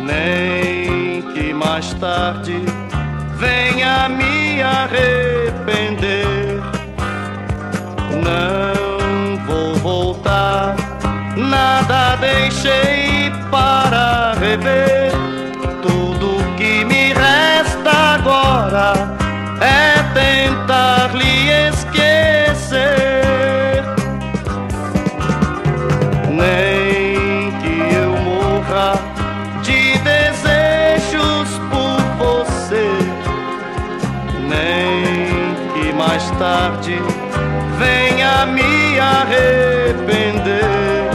nem que mais tarde venha me arrepender. Não vou voltar, nada deixei para rever. Tudo que me resta agora é tentar lhe esquecer. Nem que eu morra de desejos por você, nem que mais tarde venha me arrepender.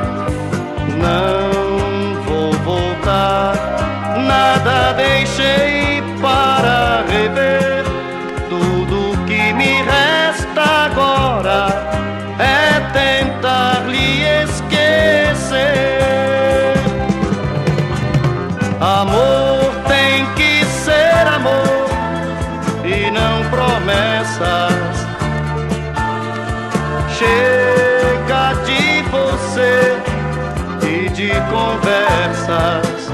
Não vou voltar, nada deixei para rever. Tudo que me resta agora é tentar lhe esquecer. Amor tem que ser amor e não promessas. Chega de você e de conversas.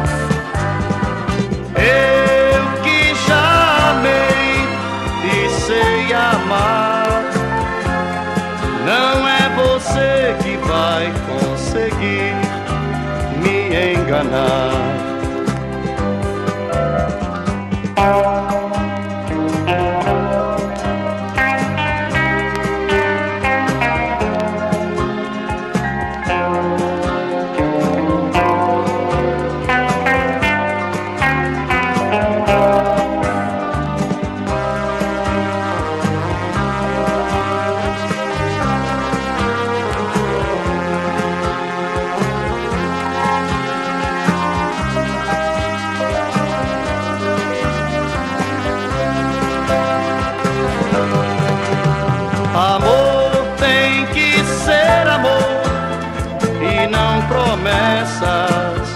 Eu que já amei e sei amar, não é você que vai conseguir me enganar. Amor tem que ser amor e não promessas.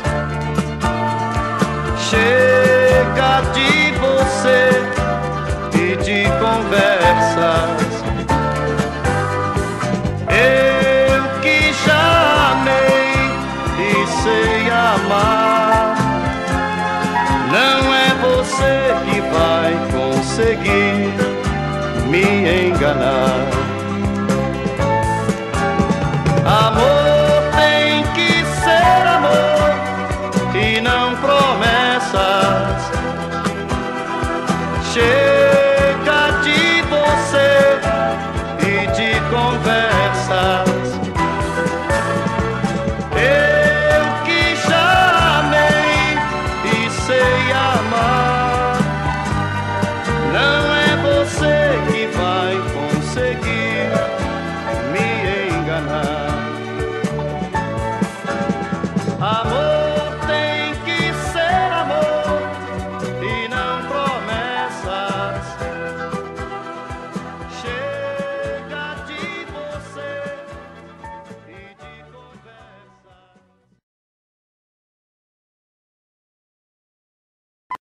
Chega de você e de conversas. Eu que já amei e sei amar, não é você que vai conseguir me enganar. Amor